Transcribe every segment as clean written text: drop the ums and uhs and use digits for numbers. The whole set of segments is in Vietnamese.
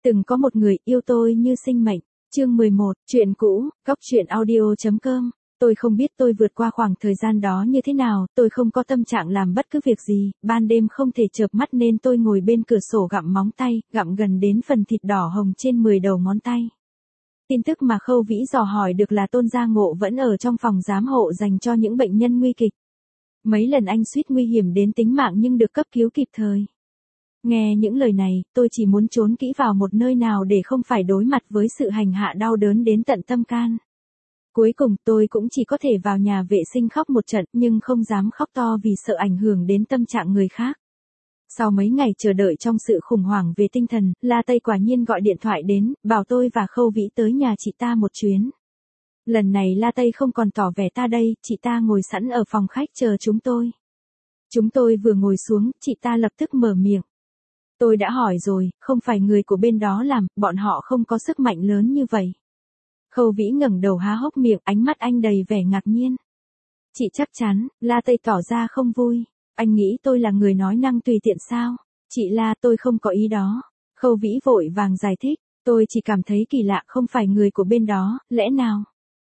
Từng có một người yêu tôi như sinh mệnh. Chương 11, chuyện cũ, góc chuyện audio.com. Tôi không biết tôi vượt qua khoảng thời gian đó như thế nào, tôi không có tâm trạng làm bất cứ việc gì, ban đêm không thể chợp mắt nên tôi ngồi bên cửa sổ gặm móng tay, gặm gần đến phần thịt đỏ hồng trên 10 đầu ngón tay. Tin tức mà Khâu Vĩ dò hỏi được là Tôn Gia Ngộ vẫn ở trong phòng giám hộ dành cho những bệnh nhân nguy kịch. Mấy lần anh suýt nguy hiểm đến tính mạng nhưng được cấp cứu kịp thời. Nghe những lời này, tôi chỉ muốn trốn kỹ vào một nơi nào để không phải đối mặt với sự hành hạ đau đớn đến tận tâm can. Cuối cùng tôi cũng chỉ có thể vào nhà vệ sinh khóc một trận nhưng không dám khóc to vì sợ ảnh hưởng đến tâm trạng người khác. Sau mấy ngày chờ đợi trong sự khủng hoảng về tinh thần, La Tây quả nhiên gọi điện thoại đến, bảo tôi và Khâu Vĩ tới nhà chị ta một chuyến. Lần này La Tây không còn tỏ vẻ ta đây, chị ta ngồi sẵn ở phòng khách chờ chúng tôi. Chúng tôi vừa ngồi xuống, chị ta lập tức mở miệng. Tôi đã hỏi rồi, không phải người của bên đó làm, bọn họ không có sức mạnh lớn như vậy. Khâu Vĩ ngẩng đầu há hốc miệng, ánh mắt anh đầy vẻ ngạc nhiên. Chị chắc chắn, La Tây tỏ ra không vui. Anh nghĩ tôi là người nói năng tùy tiện sao? Chị La, tôi không có ý đó. Khâu Vĩ vội vàng giải thích, tôi chỉ cảm thấy kỳ lạ không phải người của bên đó, lẽ nào?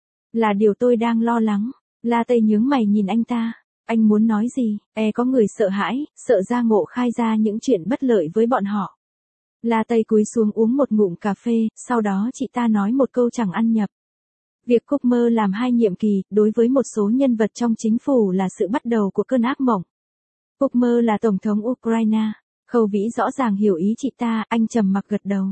Là điều tôi đang lo lắng. La Tây nhướng mày nhìn anh ta. Anh muốn nói gì? Có người sợ hãi, sợ Gia Ngộ khai ra những chuyện bất lợi với bọn họ. La Tây cúi xuống uống một ngụm cà phê, sau đó chị ta nói một câu chẳng ăn nhập. Việc Cooper làm 2 nhiệm kỳ, đối với một số nhân vật trong chính phủ là sự bắt đầu của cơn ác mộng. Cooper là Tổng thống Ukraine. Khâu Vĩ rõ ràng hiểu ý chị ta, anh trầm mặc gật đầu.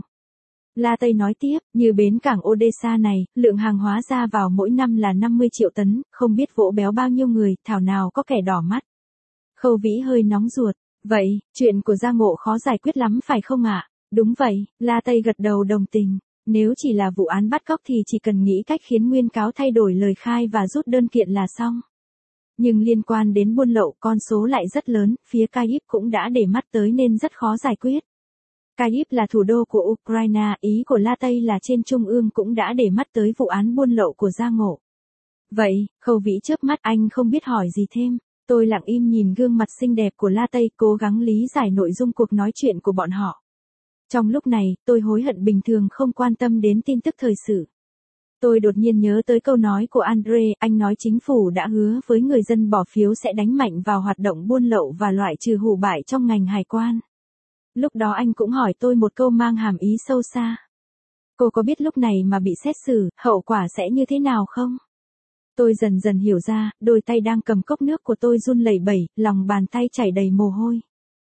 La Tây nói tiếp, như bến cảng Odessa này, lượng hàng hóa ra vào mỗi năm là 50 triệu tấn, không biết vỗ béo bao nhiêu người, thảo nào có kẻ đỏ mắt. Khâu Vĩ hơi nóng ruột. Vậy, chuyện của Gia Ngộ khó giải quyết lắm phải không ạ? Đúng vậy, La Tây gật đầu đồng tình. Nếu chỉ là vụ án bắt cóc thì chỉ cần nghĩ cách khiến nguyên cáo thay đổi lời khai và rút đơn kiện là xong. Nhưng liên quan đến buôn lậu con số lại rất lớn, phía Kyiv cũng đã để mắt tới nên rất khó giải quyết. Kyiv là thủ đô của Ukraine, ý của La Tây là trên trung ương cũng đã để mắt tới vụ án buôn lậu của Gia Ngộ. Vậy, Khâu Vĩ chớp mắt anh không biết hỏi gì thêm. Tôi lặng im nhìn gương mặt xinh đẹp của La Tây cố gắng lý giải nội dung cuộc nói chuyện của bọn họ. Trong lúc này, tôi hối hận bình thường không quan tâm đến tin tức thời sự. Tôi đột nhiên nhớ tới câu nói của Andre, anh nói chính phủ đã hứa với người dân bỏ phiếu sẽ đánh mạnh vào hoạt động buôn lậu và loại trừ hủ bại trong ngành hải quan. Lúc đó anh cũng hỏi tôi một câu mang hàm ý sâu xa. Cô có biết lúc này mà bị xét xử, hậu quả sẽ như thế nào không? Tôi dần dần hiểu ra, đôi tay đang cầm cốc nước của tôi run lẩy bẩy, lòng bàn tay chảy đầy mồ hôi.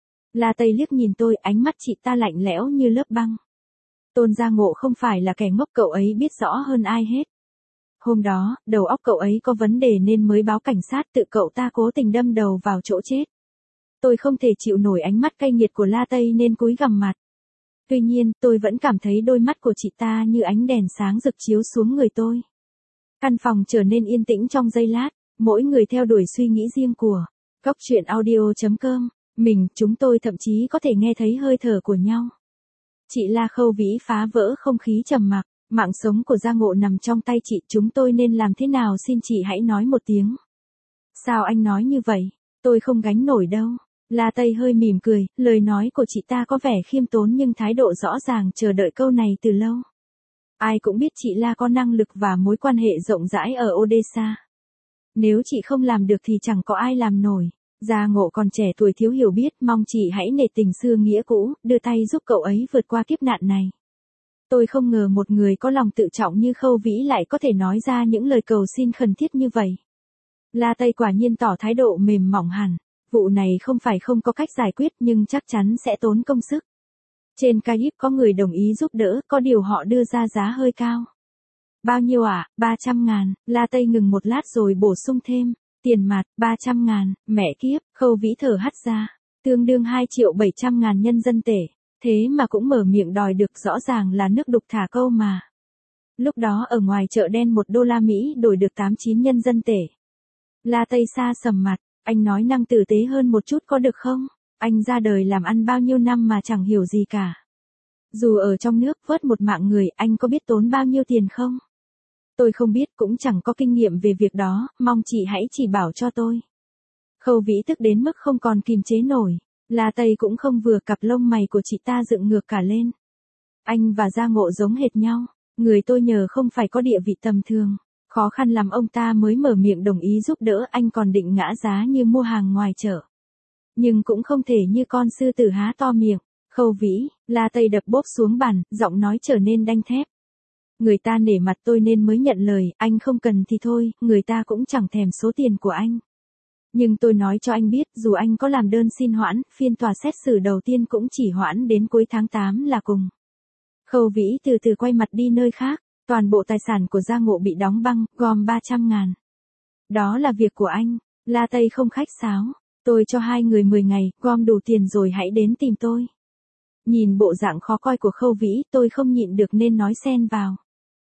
La Tây liếc nhìn tôi, ánh mắt chị ta lạnh lẽo như lớp băng. Tôn Gia Ngộ không phải là kẻ ngốc, cậu ấy biết rõ hơn ai hết. Hôm đó, đầu óc cậu ấy có vấn đề nên mới báo cảnh sát, tự cậu ta cố tình đâm đầu vào chỗ chết. Tôi không thể chịu nổi ánh mắt cay nghiệt của La Tây nên cúi gằm mặt. Tuy nhiên, tôi vẫn cảm thấy đôi mắt của chị ta như ánh đèn sáng rực chiếu xuống người tôi. Căn phòng trở nên yên tĩnh trong giây lát, mỗi người theo đuổi suy nghĩ riêng của. Góc chuyện audio.com. Chúng tôi thậm chí có thể nghe thấy hơi thở của nhau. Chị La. Khâu Vĩ phá vỡ không khí trầm mặc. Mạng sống của Gia Ngộ nằm trong tay chị, chúng tôi nên làm thế nào, xin chị hãy nói một tiếng. Sao anh nói như vậy? Tôi không gánh nổi đâu. La Tây hơi mỉm cười, lời nói của chị ta có vẻ khiêm tốn nhưng thái độ rõ ràng chờ đợi câu này từ lâu. Ai cũng biết chị La có năng lực và mối quan hệ rộng rãi ở Odessa. Nếu chị không làm được thì chẳng có ai làm nổi. Gia Ngộ còn trẻ tuổi thiếu hiểu biết, mong chị hãy nể tình xưa nghĩa cũ, đưa tay giúp cậu ấy vượt qua kiếp nạn này. Tôi không ngờ một người có lòng tự trọng như Khâu Vĩ lại có thể nói ra những lời cầu xin khẩn thiết như vậy. La Tây quả nhiên tỏ thái độ mềm mỏng hẳn. Vụ này không phải không có cách giải quyết nhưng chắc chắn sẽ tốn công sức. Trên Kyiv có người đồng ý giúp đỡ, có điều họ đưa ra giá hơi cao. Bao nhiêu ạ? 300.000, La Tây ngừng một lát rồi bổ sung thêm. Tiền mặt, 300.000, mẹ kiếp, Khâu Vĩ thở hắt ra. Tương đương 2.700.000 nhân dân tệ. Thế mà cũng mở miệng đòi được, rõ ràng là nước đục thả câu mà. Lúc đó ở ngoài chợ đen $1 đổi được 89 nhân dân tệ. La Tây xa sầm mặt, anh nói năng tử tế hơn một chút có được không? Anh ra đời làm ăn bao nhiêu năm mà chẳng hiểu gì cả. Dù ở trong nước vớt một mạng người, anh có biết tốn bao nhiêu tiền không? Tôi không biết, cũng chẳng có kinh nghiệm về việc đó, mong chị hãy chỉ bảo cho tôi. Khâu Vĩ tức đến mức không còn kìm chế nổi. La Tây cũng không vừa, cặp lông mày của chị ta dựng ngược cả lên. Anh và Gia Ngộ giống hệt nhau. Người tôi nhờ không phải có địa vị tầm thường. Khó khăn lắm ông ta mới mở miệng đồng ý giúp đỡ, anh còn định ngã giá như mua hàng ngoài chợ. Nhưng cũng không thể như con sư tử há to miệng. Khâu Vĩ, La Tây đập bốp xuống bàn, giọng nói trở nên đanh thép. Người ta nể mặt tôi nên mới nhận lời, anh không cần thì thôi, người ta cũng chẳng thèm số tiền của anh. Nhưng tôi nói cho anh biết, dù anh có làm đơn xin hoãn, phiên tòa xét xử đầu tiên cũng chỉ hoãn đến cuối tháng 8 là cùng. Khâu Vĩ từ từ quay mặt đi nơi khác, toàn bộ tài sản của Gia Ngộ bị đóng băng, gom 300.000. Đó là việc của anh, La Tây không khách sáo. Tôi cho hai người 10 ngày, gom đủ tiền rồi hãy đến tìm tôi. Nhìn bộ dạng khó coi của Khâu Vĩ, tôi không nhịn được nên nói xen vào.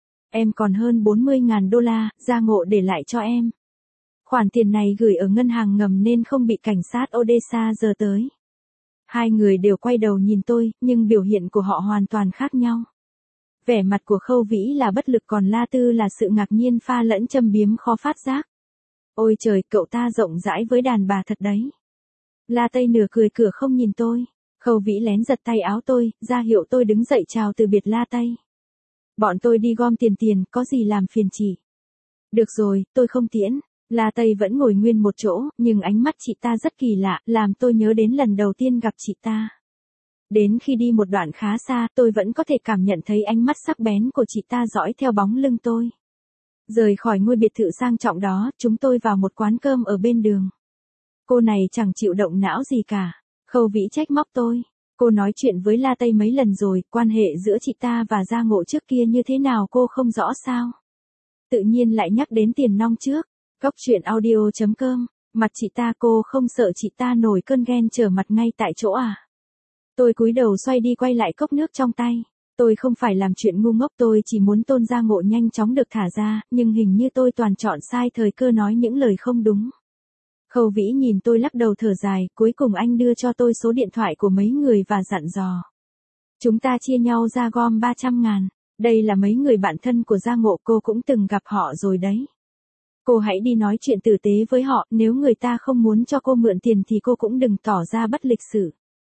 Em còn hơn 40.000 đô la, Gia Ngộ để lại cho em. Khoản tiền này gửi ở ngân hàng ngầm nên không bị cảnh sát Odessa giờ tới. Hai người đều quay đầu nhìn tôi, nhưng biểu hiện của họ hoàn toàn khác nhau. Vẻ mặt của Khâu Vĩ là bất lực, còn La Tư là sự ngạc nhiên pha lẫn châm biếm khó phát giác. Ôi trời, cậu ta rộng rãi với đàn bà thật đấy. La Tây nửa cười cửa không nhìn tôi. Khâu Vĩ lén giật tay áo tôi, ra hiệu tôi đứng dậy chào từ biệt La Tây. Bọn tôi đi gom tiền, có gì làm phiền chị. Được rồi, tôi không tiễn. La Tây vẫn ngồi nguyên một chỗ, nhưng ánh mắt chị ta rất kỳ lạ, làm tôi nhớ đến lần đầu tiên gặp chị ta. Đến khi đi một đoạn khá xa, tôi vẫn có thể cảm nhận thấy ánh mắt sắc bén của chị ta dõi theo bóng lưng tôi. Rời khỏi ngôi biệt thự sang trọng đó, chúng tôi vào một quán cơm ở bên đường. Cô này chẳng chịu động não gì cả. Khâu Vĩ trách móc tôi. Cô nói chuyện với La Tây mấy lần rồi, quan hệ giữa chị ta và Gia Ngộ trước kia như thế nào cô không rõ sao? Tự nhiên lại nhắc đến tiền nong trước. Góc truyện audio.com, mặt chị ta, cô không sợ chị ta nổi cơn ghen trở mặt ngay tại chỗ à? Tôi cúi đầu xoay đi quay lại cốc nước trong tay. Tôi không phải làm chuyện ngu ngốc, tôi chỉ muốn Tôn Gia Ngộ nhanh chóng được thả ra, nhưng hình như tôi toàn chọn sai thời cơ nói những lời không đúng. Khâu Vĩ nhìn tôi lắc đầu thở dài, cuối cùng anh đưa cho tôi số điện thoại của mấy người và dặn dò. Chúng ta chia nhau ra gom 300.000, đây là mấy người bạn thân của Gia Ngộ, cô cũng từng gặp họ rồi đấy. Cô hãy đi nói chuyện tử tế với họ, nếu người ta không muốn cho cô mượn tiền thì cô cũng đừng tỏ ra bất lịch sự.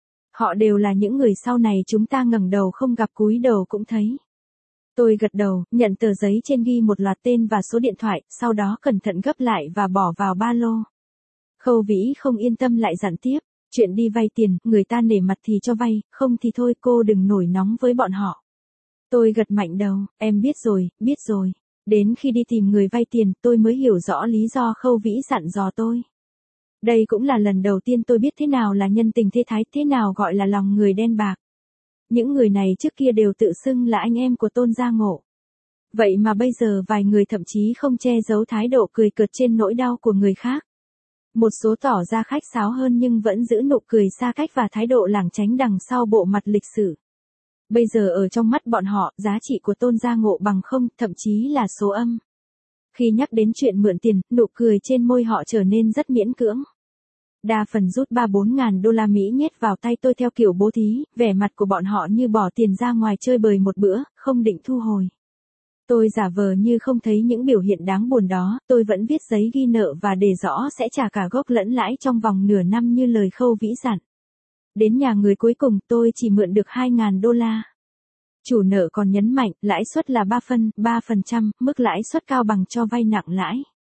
Họ đều là những người sau này chúng ta ngẩng đầu không gặp cúi đầu cũng thấy. Tôi gật đầu, nhận tờ giấy trên ghi một loạt tên và số điện thoại, sau đó cẩn thận gấp lại và bỏ vào ba lô. Khâu Vĩ không yên tâm lại dặn tiếp, chuyện đi vay tiền, người ta nể mặt thì cho vay, không thì thôi, cô đừng nổi nóng với bọn họ. Tôi gật mạnh đầu, em biết rồi. Đến khi đi tìm người vay tiền, tôi mới hiểu rõ lý do Khâu Vĩ dặn dò tôi. Đây cũng là lần đầu tiên tôi biết thế nào là nhân tình thế thái, thế nào gọi là lòng người đen bạc. Những người này trước kia đều tự xưng là anh em của Tôn Gia Ngộ. Vậy mà bây giờ vài người thậm chí không che giấu thái độ cười cợt trên nỗi đau của người khác. Một số tỏ ra khách sáo hơn nhưng vẫn giữ nụ cười xa cách và thái độ lảng tránh đằng sau bộ mặt lịch sự. Bây giờ ở trong mắt bọn họ, giá trị của Tôn Gia Ngộ bằng không, thậm chí là số âm. Khi nhắc đến chuyện mượn tiền, nụ cười trên môi họ trở nên rất miễn cưỡng. Đa phần rút 3-4 ngàn đô la Mỹ nhét vào tay tôi theo kiểu bố thí, vẻ mặt của bọn họ như bỏ tiền ra ngoài chơi bời một bữa, không định thu hồi. Tôi giả vờ như không thấy những biểu hiện đáng buồn đó, tôi vẫn viết giấy ghi nợ và đề rõ sẽ trả cả gốc lẫn lãi trong vòng nửa năm như lời Khâu Vĩ dặn. Đến nhà người cuối cùng tôi chỉ mượn được 2.000 đô la. Chủ nợ còn nhấn mạnh, lãi suất là 3%, mức lãi suất cao bằng cho vay nặng lãi.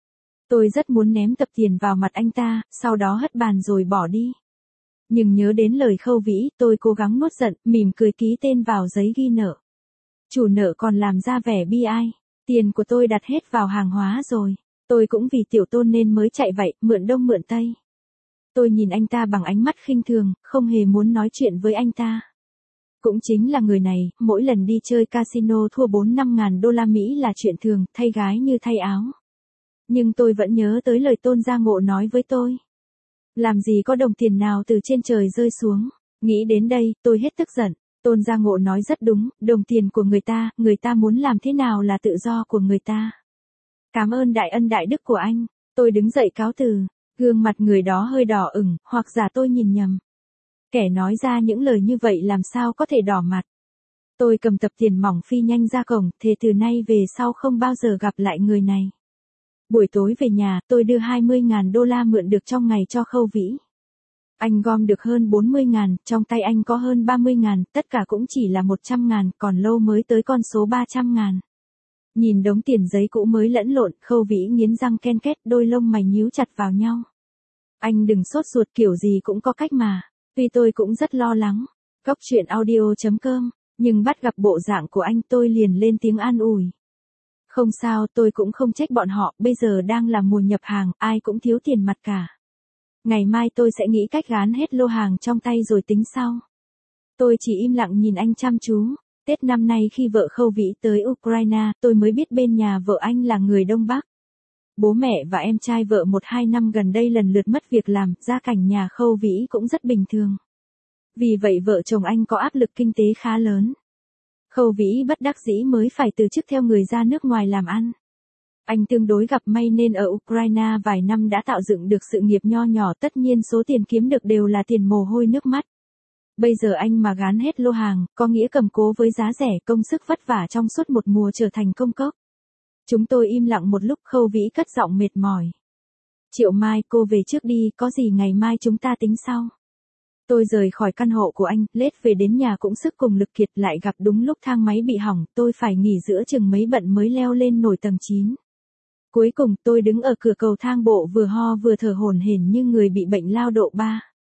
Tôi rất muốn ném tập tiền vào mặt anh ta, sau đó hất bàn rồi bỏ đi. Nhưng nhớ đến lời Khâu Vĩ, tôi cố gắng nuốt giận, mỉm cười ký tên vào giấy ghi nợ. Chủ nợ còn làm ra vẻ bi ai. Tiền của tôi đặt hết vào hàng hóa rồi. Tôi cũng vì tiểu Tôn nên mới chạy vậy, mượn đông mượn tây. Tôi nhìn anh ta bằng ánh mắt khinh thường, không hề muốn nói chuyện với anh ta. Cũng chính là người này, mỗi lần đi chơi casino thua 4-5 ngàn đô la Mỹ là chuyện thường, thay gái như thay áo. Nhưng tôi vẫn nhớ tới lời Tôn Gia Ngộ nói với tôi. Làm gì có đồng tiền nào từ trên trời rơi xuống. Nghĩ đến đây, tôi hết tức giận. Tôn Gia Ngộ nói rất đúng, đồng tiền của người ta muốn làm thế nào là tự do của người ta. Cảm ơn đại ân đại đức của anh. Tôi đứng dậy cáo từ. Gương mặt người đó hơi đỏ ửng, hoặc giả tôi nhìn nhầm. Kẻ nói ra những lời như vậy làm sao có thể đỏ mặt. Tôi cầm tập tiền mỏng phi nhanh ra cổng, thề từ nay về sau không bao giờ gặp lại người này. Buổi tối về nhà, tôi đưa 20.000 đô la mượn được trong ngày cho Khâu Vĩ. Anh gom được hơn 40.000, trong tay anh có hơn 30.000, tất cả cũng chỉ là 100.000, còn lâu mới tới con số 300.000. Nhìn đống tiền giấy cũ mới lẫn lộn, Khâu Vĩ nghiến răng ken két, đôi lông mày nhíu chặt vào nhau. Anh đừng sốt ruột, kiểu gì cũng có cách mà. Tuy tôi cũng rất lo lắng. Góc chuyện audio.com, nhưng bắt gặp bộ dạng của anh tôi liền lên tiếng an ủi. Không sao, tôi cũng không trách bọn họ, bây giờ đang là mùa nhập hàng, ai cũng thiếu tiền mặt cả. Ngày mai tôi sẽ nghĩ cách gán hết lô hàng trong tay rồi tính sau. Tôi chỉ im lặng nhìn anh chăm chú. Tết năm nay khi vợ Khâu Vĩ tới Ukraine, tôi mới biết bên nhà vợ anh là người Đông Bắc. Bố mẹ và em trai vợ 1-2 năm gần đây lần lượt mất việc làm, gia cảnh nhà Khâu Vĩ cũng rất bình thường. Vì vậy vợ chồng anh có áp lực kinh tế khá lớn. Khâu Vĩ bất đắc dĩ mới phải từ chức theo người ra nước ngoài làm ăn. Anh tương đối gặp may nên ở Ukraine vài năm đã tạo dựng được sự nghiệp nho nhỏ, tất nhiên số tiền kiếm được đều là tiền mồ hôi nước mắt. Bây giờ anh mà gán hết lô hàng, có nghĩa cầm cố với giá rẻ, công sức vất vả trong suốt một mùa trở thành công cốc. Chúng tôi im lặng một lúc, Khâu Vĩ cất giọng mệt mỏi. Triệu Mai, cô về trước đi, có gì ngày mai chúng ta tính sau. Tôi rời khỏi căn hộ của anh, lết về đến nhà cũng sức cùng lực kiệt, lại gặp đúng lúc thang máy bị hỏng, tôi phải nghỉ giữa chừng mấy bận mới leo lên nổi tầng 9. Cuối cùng tôi đứng ở cửa cầu thang bộ vừa ho vừa thở hổn hển như người bị bệnh lao độ 3.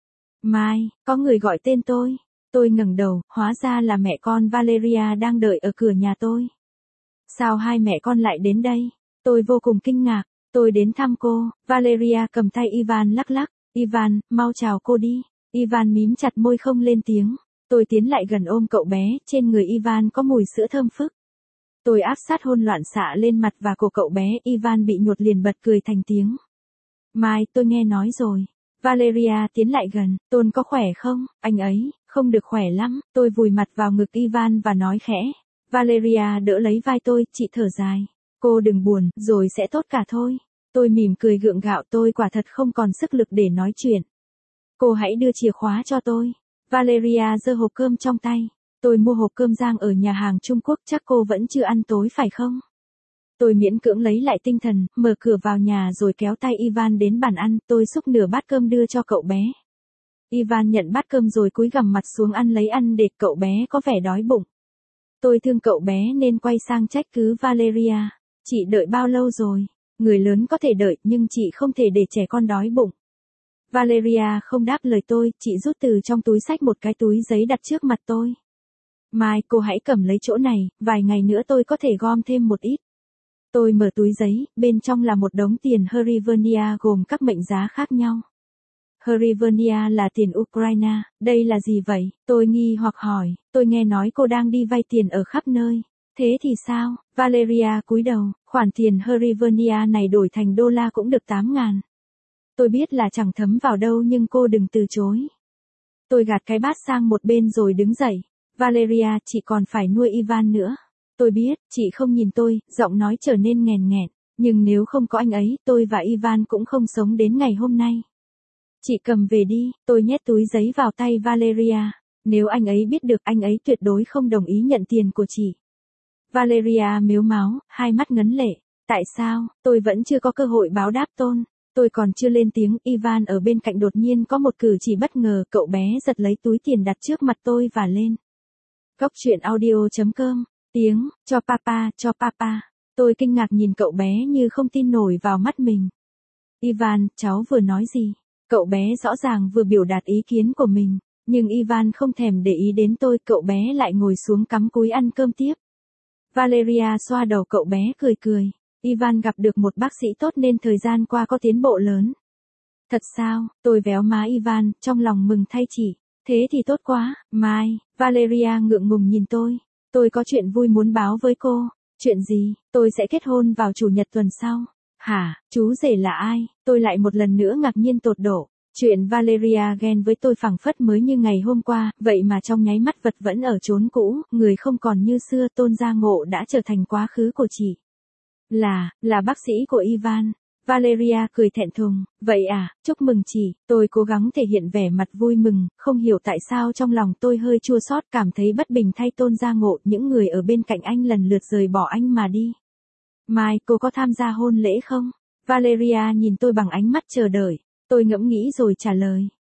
Mai, có người gọi tên tôi. Tôi ngẩng đầu, hóa ra là mẹ con Valeria đang đợi ở cửa nhà tôi. Sao hai mẹ con lại đến đây? Tôi vô cùng kinh ngạc. Tôi đến thăm cô. Valeria cầm tay Ivan lắc lắc. Ivan, mau chào cô đi. Ivan mím chặt môi không lên tiếng. Tôi tiến lại gần ôm cậu bé, trên người Ivan có mùi sữa thơm phức. Tôi áp sát hôn loạn xạ lên mặt và cổ cậu bé, Ivan bị nhột liền bật cười thành tiếng. Mai, tôi nghe nói rồi. Valeria tiến lại gần, Tôn có khỏe không? Anh ấy, không được khỏe lắm. Tôi vùi mặt vào ngực Ivan và nói khẽ. Valeria đỡ lấy vai tôi, chị thở dài. Cô đừng buồn, rồi sẽ tốt cả thôi. Tôi mỉm cười gượng gạo, tôi quả thật không còn sức lực để nói chuyện. Cô hãy đưa chìa khóa cho tôi. Valeria giơ hộp cơm trong tay. Tôi mua hộp cơm rang ở nhà hàng Trung Quốc, chắc cô vẫn chưa ăn tối phải không? Tôi miễn cưỡng lấy lại tinh thần, mở cửa vào nhà rồi kéo tay Ivan đến bàn ăn, tôi xúc nửa bát cơm đưa cho cậu bé. Ivan nhận bát cơm rồi cúi gằm mặt xuống ăn để cậu bé có vẻ đói bụng. Tôi thương cậu bé nên quay sang trách cứ Valeria. Chị đợi bao lâu rồi? Người lớn có thể đợi nhưng chị không thể để trẻ con đói bụng. Valeria không đáp lời tôi, chị rút từ trong túi xách một cái túi giấy đặt trước mặt tôi. Mai, cô hãy cầm lấy chỗ này, vài ngày nữa tôi có thể gom thêm một ít. Tôi mở túi giấy, bên trong là một đống tiền hryvnia gồm các mệnh giá khác nhau. Hryvnia là tiền Ukraine, đây là gì vậy? Tôi nghi hoặc hỏi, tôi nghe nói cô đang đi vay tiền ở khắp nơi. Thế thì sao? Valeria cúi đầu, khoản tiền hryvnia này đổi thành đô la cũng được 8.000. Tôi biết là chẳng thấm vào đâu nhưng cô đừng từ chối. Tôi gạt cái bát sang một bên rồi đứng dậy. Valeria, chị còn phải nuôi Ivan nữa. Tôi biết, chị không nhìn tôi, giọng nói trở nên nghèn nghẹn. Nhưng nếu không có anh ấy, tôi và Ivan cũng không sống đến ngày hôm nay. Chị cầm về đi, tôi nhét túi giấy vào tay Valeria. Nếu anh ấy biết được, anh ấy tuyệt đối không đồng ý nhận tiền của chị. Valeria mếu máo, hai mắt ngấn lệ. Tại sao, tôi vẫn chưa có cơ hội báo đáp Tôn. Tôi còn chưa lên tiếng, Ivan ở bên cạnh đột nhiên có một cử chỉ bất ngờ, cậu bé giật lấy túi tiền đặt trước mặt tôi và lên. Góc chuyện audio.com, tiếng, cho papa, cho papa. Tôi kinh ngạc nhìn cậu bé như không tin nổi vào mắt mình. Ivan, cháu vừa nói gì? Cậu bé rõ ràng vừa biểu đạt ý kiến của mình, nhưng Ivan không thèm để ý đến tôi, cậu bé lại ngồi xuống cắm cúi ăn cơm tiếp. Valeria xoa đầu cậu bé cười cười. Ivan gặp được một bác sĩ tốt nên thời gian qua có tiến bộ lớn. Thật sao? Tôi véo má Ivan, trong lòng mừng thay chị. Thế thì tốt quá, Mai. Valeria ngượng ngùng nhìn tôi. Tôi có chuyện vui muốn báo với cô. Chuyện gì? Tôi sẽ kết hôn vào chủ nhật tuần sau. Hả, chú rể là ai? Tôi lại một lần nữa ngạc nhiên tột độ. Chuyện Valeria ghen với tôi phảng phất mới như ngày hôm qua, vậy mà trong nháy mắt vật vẫn ở chốn cũ, người không còn như xưa, Tôn Gia Ngộ đã trở thành quá khứ của chị. Là bác sĩ của Ivan. Valeria cười thẹn thùng, vậy à, chúc mừng chị. Tôi cố gắng thể hiện vẻ mặt vui mừng, không hiểu tại sao trong lòng tôi hơi chua xót, cảm thấy bất bình thay Tôn Gia Ngộ, những người ở bên cạnh anh lần lượt rời bỏ anh mà đi. Mai, cô có tham gia hôn lễ không? Valeria nhìn tôi bằng ánh mắt chờ đợi. Tôi ngẫm nghĩ rồi trả lời.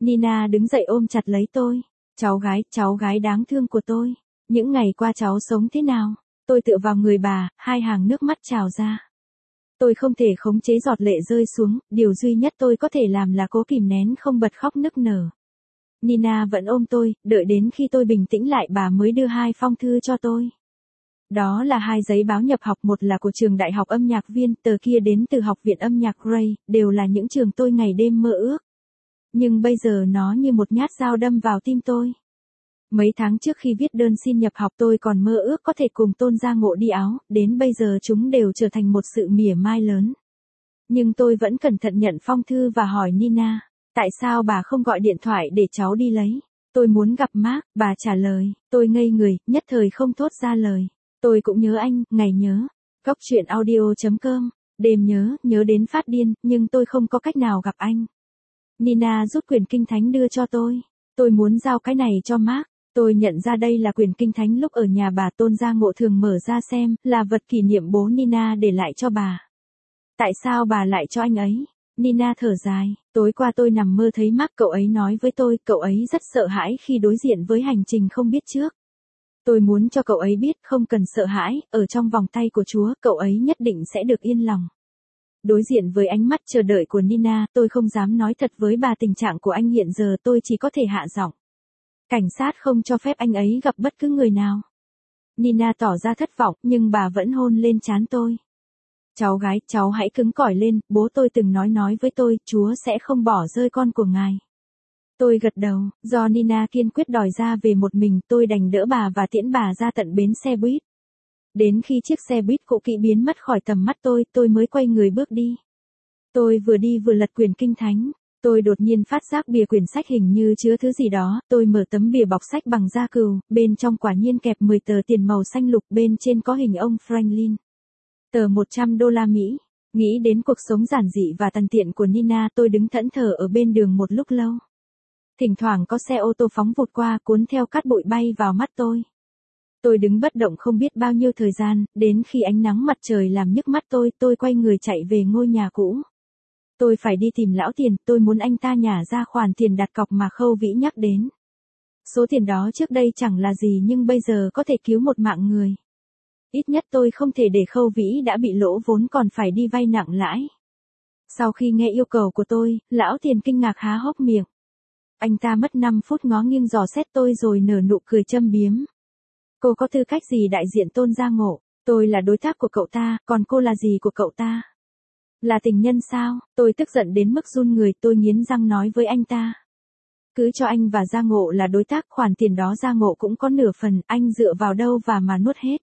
Nina đứng dậy ôm chặt lấy tôi. Cháu gái đáng thương của tôi. Những ngày qua cháu sống thế nào? Tôi tựa vào người bà, hai hàng nước mắt trào ra. Tôi không thể khống chế giọt lệ rơi xuống, điều duy nhất tôi có thể làm là cố kìm nén không bật khóc nức nở. Nina vẫn ôm tôi, đợi đến khi tôi bình tĩnh lại bà mới đưa 2 phong thư cho tôi. Đó là 2 giấy báo nhập học, một là của trường đại học âm nhạc Viên, tờ kia đến từ học viện âm nhạc Gray, đều là những trường tôi ngày đêm mơ ước. Nhưng bây giờ nó như một nhát dao đâm vào tim tôi. Mấy tháng trước khi viết đơn xin nhập học tôi còn mơ ước có thể cùng Tôn Gia Ngộ đi Áo, đến bây giờ chúng đều trở thành một sự mỉa mai lớn. Nhưng tôi vẫn cẩn thận nhận phong thư và hỏi Nina, tại sao bà không gọi điện thoại để cháu đi lấy? Tôi muốn gặp Mark, bà trả lời, tôi ngây người, nhất thời không thốt ra lời. Tôi cũng nhớ anh, ngày nhớ. Góc truyện audio.com, đêm nhớ đến phát điên, nhưng tôi không có cách nào gặp anh. Nina rút quyển kinh thánh đưa cho tôi. Tôi muốn giao cái này cho Mark. Tôi nhận ra đây là quyển kinh thánh lúc ở nhà bà Tôn Gia Ngộ thường mở ra xem, là vật kỷ niệm bố Nina để lại cho bà. Tại sao bà lại cho anh ấy? Nina thở dài, tối qua tôi nằm mơ thấy Mark, cậu ấy nói với tôi, cậu ấy rất sợ hãi khi đối diện với hành trình không biết trước. Tôi muốn cho cậu ấy biết không cần sợ hãi, ở trong vòng tay của Chúa, cậu ấy nhất định sẽ được yên lòng. Đối diện với ánh mắt chờ đợi của Nina, tôi không dám nói thật với bà tình trạng của anh hiện giờ, tôi chỉ có thể hạ giọng. Cảnh sát không cho phép anh ấy gặp bất cứ người nào. Nina tỏ ra thất vọng, nhưng bà vẫn hôn lên trán tôi. Cháu gái, cháu hãy cứng cỏi lên, bố tôi từng nói với tôi, Chúa sẽ không bỏ rơi con của ngài. Tôi gật đầu, do Nina kiên quyết đòi ra về một mình, tôi đành đỡ bà và tiễn bà ra tận bến xe buýt. Đến khi chiếc xe buýt cũ kỹ biến mất khỏi tầm mắt tôi mới quay người bước đi. Tôi vừa đi vừa lật quyển kinh thánh. Tôi đột nhiên phát giác bìa quyển sách hình như chứa thứ gì đó, tôi mở tấm bìa bọc sách bằng da cừu, bên trong quả nhiên kẹp 10 tờ tiền màu xanh lục, bên trên có hình ông Franklin. Tờ $100. Nghĩ đến cuộc sống giản dị và tàn tiện của Nina, tôi đứng thẫn thờ ở bên đường một lúc lâu. Thỉnh thoảng có xe ô tô phóng vụt qua, cuốn theo cát bụi bay vào mắt tôi. Tôi đứng bất động không biết bao nhiêu thời gian, đến khi ánh nắng mặt trời làm nhức mắt tôi quay người chạy về ngôi nhà cũ. Tôi phải đi tìm lão Tiền, tôi muốn anh ta nhả ra khoản tiền đặt cọc mà Khâu Vĩ nhắc đến. Số tiền đó trước đây chẳng là gì nhưng bây giờ có thể cứu một mạng người. Ít nhất tôi không thể để Khâu Vĩ đã bị lỗ vốn còn phải đi vay nặng lãi. Sau khi nghe yêu cầu của tôi, lão Tiền kinh ngạc há hốc miệng. Anh ta mất 5 phút ngó nghiêng dò xét tôi rồi nở nụ cười châm biếm. Cô có tư cách gì đại diện Tôn Gia Ngộ? Tôi là đối tác của cậu ta, còn cô là gì của cậu ta? Là tình nhân sao? Tôi tức giận đến mức run người, tôi nghiến răng nói với anh ta. Cứ cho anh và Gia Ngộ là đối tác, khoản tiền đó Gia Ngộ cũng có nửa phần, anh dựa vào đâu mà nuốt hết.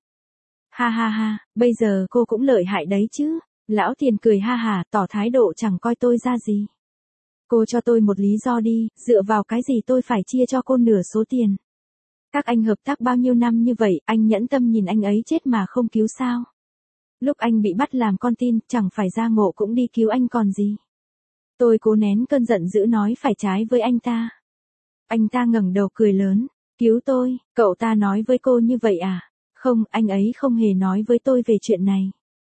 Ha ha ha, bây giờ cô cũng lợi hại đấy chứ. Lão Tiền cười ha hả, tỏ thái độ chẳng coi tôi ra gì. Cô cho tôi một lý do đi, dựa vào cái gì tôi phải chia cho cô nửa số tiền. Các anh hợp tác bao nhiêu năm như vậy, anh nhẫn tâm nhìn anh ấy chết mà không cứu sao? Lúc anh bị bắt làm con tin, chẳng phải Gia Ngộ cũng đi cứu anh còn gì. Tôi cố nén cơn giận dữ nói phải trái với anh ta. Anh ta ngẩng đầu cười lớn. Cứu tôi, cậu ta nói với cô như vậy à? Không, anh ấy không hề nói với tôi về chuyện này.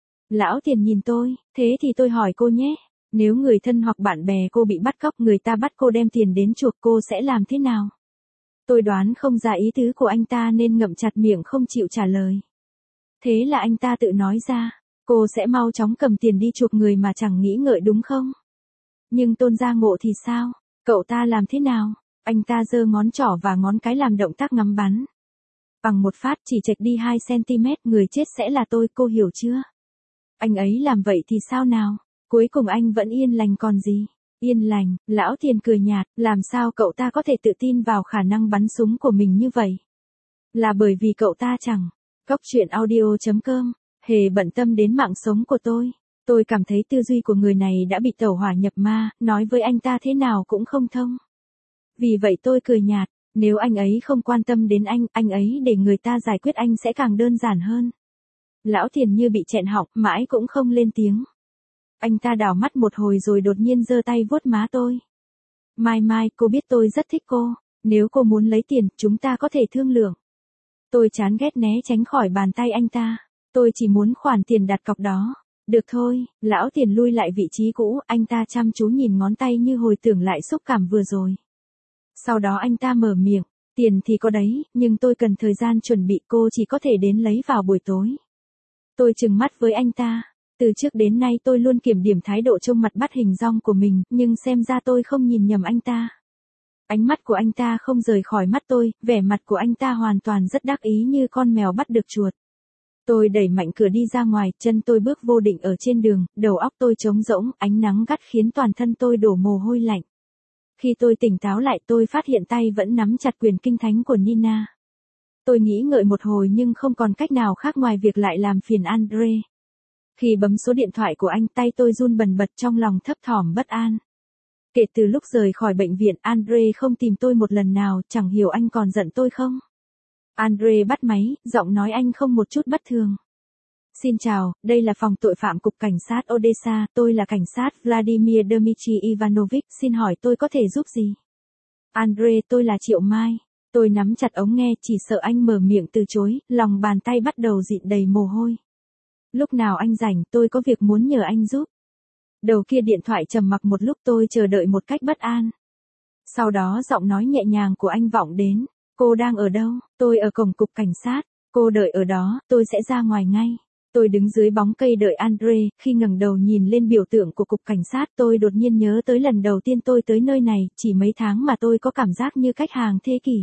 Lão Tiền nhìn tôi, thế thì tôi hỏi cô nhé. Nếu người thân hoặc bạn bè cô bị bắt cóc, người ta bắt cô đem tiền đến chuộc, cô sẽ làm thế nào? Tôi đoán không ra ý tứ của anh ta nên ngậm chặt miệng không chịu trả lời. Thế là anh ta tự nói ra, cô sẽ mau chóng cầm tiền đi chuộc người mà chẳng nghĩ ngợi đúng không? Nhưng Tôn Gia Ngộ thì sao? Cậu ta làm thế nào? Anh ta giơ ngón trỏ và ngón cái làm động tác ngắm bắn. Bằng một phát chỉ chệch đi 2 cm, người chết sẽ là tôi, cô hiểu chưa? Anh ấy làm vậy thì sao nào? Cuối cùng anh vẫn yên lành còn gì? Yên lành, lão Tiền cười nhạt, làm sao cậu ta có thể tự tin vào khả năng bắn súng của mình như vậy? Là bởi vì cậu ta chẳng. Góc truyện audio.com, hề bận tâm đến mạng sống của tôi. Tôi cảm thấy tư duy của người này đã bị tẩu hỏa nhập ma, nói với anh ta thế nào cũng không thông. Vì vậy tôi cười nhạt, nếu anh ấy không quan tâm đến anh ấy để người ta giải quyết anh sẽ càng đơn giản hơn. Lão Tiền như bị nghẹn họng, mãi cũng không lên tiếng. Anh ta đảo mắt một hồi rồi đột nhiên giơ tay vuốt má tôi. Mai, cô biết tôi rất thích cô, nếu cô muốn lấy tiền, chúng ta có thể thương lượng. Tôi chán ghét né tránh khỏi bàn tay anh ta. Tôi chỉ muốn khoản tiền đặt cọc đó. Được thôi, lão Tiền lui lại vị trí cũ, anh ta chăm chú nhìn ngón tay như hồi tưởng lại xúc cảm vừa rồi. Sau đó anh ta mở miệng, tiền thì có đấy, nhưng tôi cần thời gian chuẩn bị, cô chỉ có thể đến lấy vào buổi tối. Tôi trừng mắt với anh ta. Từ trước đến nay tôi luôn kiểm điểm thái độ trông mặt bắt hình dong của mình, nhưng xem ra tôi không nhìn nhầm anh ta. Ánh mắt của anh ta không rời khỏi mắt tôi, vẻ mặt của anh ta hoàn toàn rất đắc ý như con mèo bắt được chuột. Tôi đẩy mạnh cửa đi ra ngoài, chân tôi bước vô định ở trên đường, đầu óc tôi trống rỗng, ánh nắng gắt khiến toàn thân tôi đổ mồ hôi lạnh. Khi tôi tỉnh táo lại tôi phát hiện tay vẫn nắm chặt quyển kinh thánh của Nina. Tôi nghĩ ngợi một hồi nhưng không còn cách nào khác ngoài việc lại làm phiền Andre. Khi bấm số điện thoại của anh, tay tôi run bần bật, trong lòng thấp thỏm bất an. Kể từ lúc rời khỏi bệnh viện, Andre không tìm tôi một lần nào, chẳng hiểu anh còn giận tôi không? Andre bắt máy, giọng nói anh không một chút bất thường. Xin chào, đây là phòng tội phạm cục cảnh sát Odessa, tôi là cảnh sát Vladimir Dmitry Ivanovich, xin hỏi tôi có thể giúp gì? Andre, tôi là Triệu Mai. Tôi nắm chặt ống nghe, chỉ sợ anh mở miệng từ chối, lòng bàn tay bắt đầu dịn đầy mồ hôi. Lúc nào anh rảnh, tôi có việc muốn nhờ anh giúp. Đầu kia điện thoại trầm mặc một lúc, tôi chờ đợi một cách bất an. Sau đó giọng nói nhẹ nhàng của anh vọng đến. Cô đang ở đâu? Tôi ở cổng cục cảnh sát. Cô đợi ở đó, tôi sẽ ra ngoài ngay. Tôi đứng dưới bóng cây đợi Andre, khi ngẩng đầu nhìn lên biểu tượng của cục cảnh sát tôi đột nhiên nhớ tới lần đầu tiên tôi tới nơi này, chỉ mấy tháng mà tôi có cảm giác như khách hàng thế kỷ.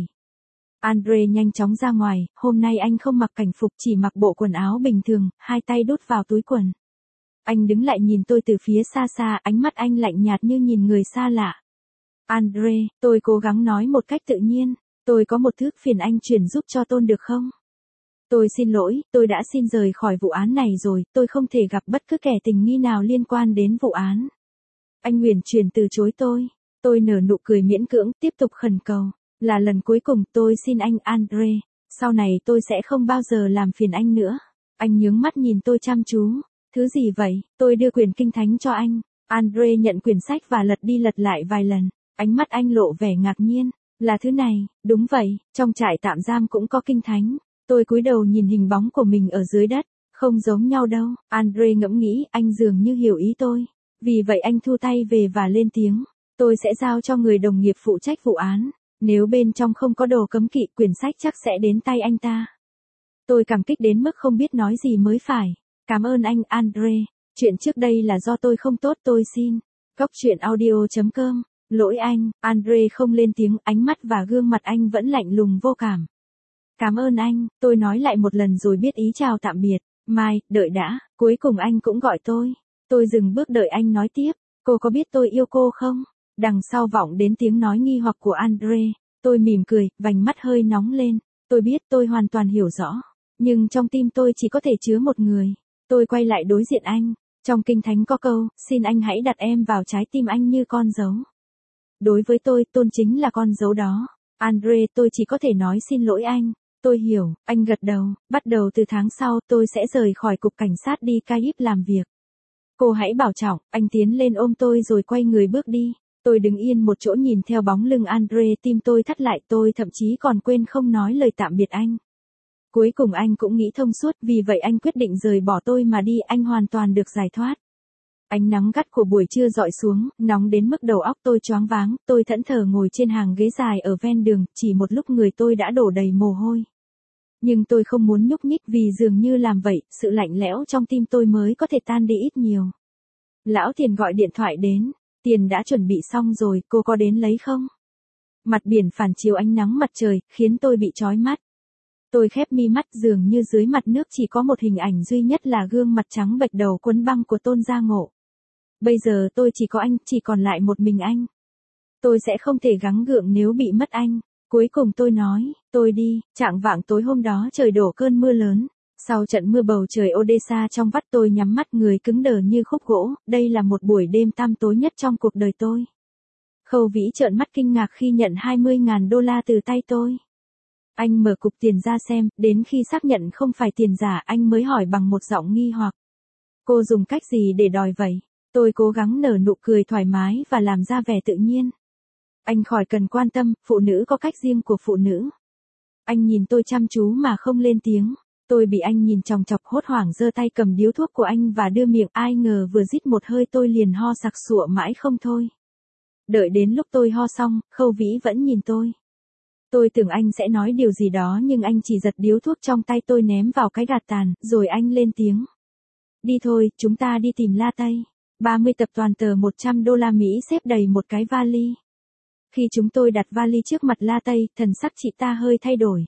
Andre nhanh chóng ra ngoài, hôm nay anh không mặc cảnh phục, chỉ mặc bộ quần áo bình thường, hai tay đút vào túi quần. Anh đứng lại nhìn tôi từ phía xa xa, ánh mắt anh lạnh nhạt như nhìn người xa lạ. Andre, tôi cố gắng nói một cách tự nhiên, tôi có một thứ phiền anh chuyển giúp cho tôi được không? Tôi xin lỗi, tôi đã xin rời khỏi vụ án này rồi, tôi không thể gặp bất cứ kẻ tình nghi nào liên quan đến vụ án. Anh uyển chuyển từ chối tôi. Tôi nở nụ cười miễn cưỡng, tiếp tục khẩn cầu. Là lần cuối cùng, tôi xin anh Andre. Sau này tôi sẽ không bao giờ làm phiền anh nữa. Anh nhướng mắt nhìn tôi chăm chú. Thứ gì vậy? Tôi đưa quyển kinh thánh cho anh. Andre nhận quyển sách và lật đi lật lại vài lần. Ánh mắt anh lộ vẻ ngạc nhiên. Là thứ này, đúng vậy, trong trại tạm giam cũng có kinh thánh. Tôi cúi đầu nhìn hình bóng của mình ở dưới đất. Không giống nhau đâu. Andre ngẫm nghĩ, anh dường như hiểu ý tôi. Vì vậy anh thu tay về và lên tiếng. Tôi sẽ giao cho người đồng nghiệp phụ trách vụ án. Nếu bên trong không có đồ cấm kỵ, quyển sách chắc sẽ đến tay anh ta. Tôi cảm kích đến mức không biết nói gì mới phải. Cảm ơn anh Andre. Chuyện trước đây là do tôi không tốt, tôi xin. Gocchuyenaudio.com. Lỗi anh. Andre không lên tiếng, ánh mắt và gương mặt anh vẫn lạnh lùng vô cảm. Cảm ơn anh, tôi nói lại một lần rồi biết ý, chào tạm biệt. Mai, đợi đã, cuối cùng anh cũng gọi tôi. Tôi dừng bước đợi anh nói tiếp. Cô có biết tôi yêu cô không? Đằng sau vọng đến tiếng nói nghi hoặc của Andre. Tôi mỉm cười, vành mắt hơi nóng lên. Tôi biết, tôi hoàn toàn hiểu rõ. Nhưng trong tim tôi chỉ có thể chứa một người. Tôi quay lại đối diện anh. Trong kinh thánh có câu, xin anh hãy đặt em vào trái tim anh như con dấu. Đối với tôi, Tôn chính là con dấu đó. Andre, tôi chỉ có thể nói xin lỗi anh. Tôi hiểu, anh gật đầu, bắt đầu từ tháng sau tôi sẽ rời khỏi cục cảnh sát đi Kyiv làm việc. Cô hãy bảo trọng, anh tiến lên ôm tôi rồi quay người bước đi. Tôi đứng yên một chỗ nhìn theo bóng lưng Andre, tim tôi thắt lại, tôi thậm chí còn quên không nói lời tạm biệt anh. Cuối cùng anh cũng nghĩ thông suốt, vì vậy anh quyết định rời bỏ tôi mà đi, anh hoàn toàn được giải thoát. Ánh nắng gắt của buổi trưa rọi xuống, nóng đến mức đầu óc tôi choáng váng, tôi thẫn thờ ngồi trên hàng ghế dài ở ven đường, chỉ một lúc người tôi đã đổ đầy mồ hôi. Nhưng tôi không muốn nhúc nhích vì dường như làm vậy, sự lạnh lẽo trong tim tôi mới có thể tan đi ít nhiều. Lão Tiền gọi điện thoại đến, Tiền đã chuẩn bị xong rồi, cô có đến lấy không? Mặt biển phản chiếu ánh nắng mặt trời, khiến tôi bị chói mắt. Tôi khép mi mắt, dường như dưới mặt nước chỉ có một hình ảnh duy nhất là gương mặt trắng bệch đầu quấn băng của Tôn Gia Ngộ. Bây giờ tôi chỉ có anh, chỉ còn lại một mình anh. Tôi sẽ không thể gắng gượng nếu bị mất anh. Cuối cùng tôi nói, tôi đi. Chạng vạng tối hôm đó trời đổ cơn mưa lớn. Sau trận mưa bầu trời Odessa trong vắt, tôi nhắm mắt, người cứng đờ như khúc gỗ. Đây là một buổi đêm tăm tối nhất trong cuộc đời tôi. Khâu Vĩ trợn mắt kinh ngạc khi nhận $20.000 từ tay tôi. Anh mở cục tiền ra xem, đến khi xác nhận không phải tiền giả anh mới hỏi bằng một giọng nghi hoặc. Cô dùng cách gì để đòi vậy? Tôi cố gắng nở nụ cười thoải mái và làm ra vẻ tự nhiên. Anh khỏi cần quan tâm, phụ nữ có cách riêng của phụ nữ. Anh nhìn tôi chăm chú mà không lên tiếng. Tôi bị anh nhìn chòng chọc, hốt hoảng giơ tay cầm điếu thuốc của anh và đưa miệng, ai ngờ vừa rít một hơi tôi liền ho sặc sụa mãi không thôi. Đợi đến lúc tôi ho xong, Khâu Vĩ vẫn nhìn tôi. Tôi tưởng anh sẽ nói điều gì đó nhưng anh chỉ giật điếu thuốc trong tay tôi ném vào cái gạt tàn, rồi anh lên tiếng. Đi thôi, chúng ta đi tìm La Tây. 30 tập toàn tờ $100 Mỹ xếp đầy một cái vali. Khi chúng tôi đặt vali trước mặt La Tây, thần sắc chị ta hơi thay đổi.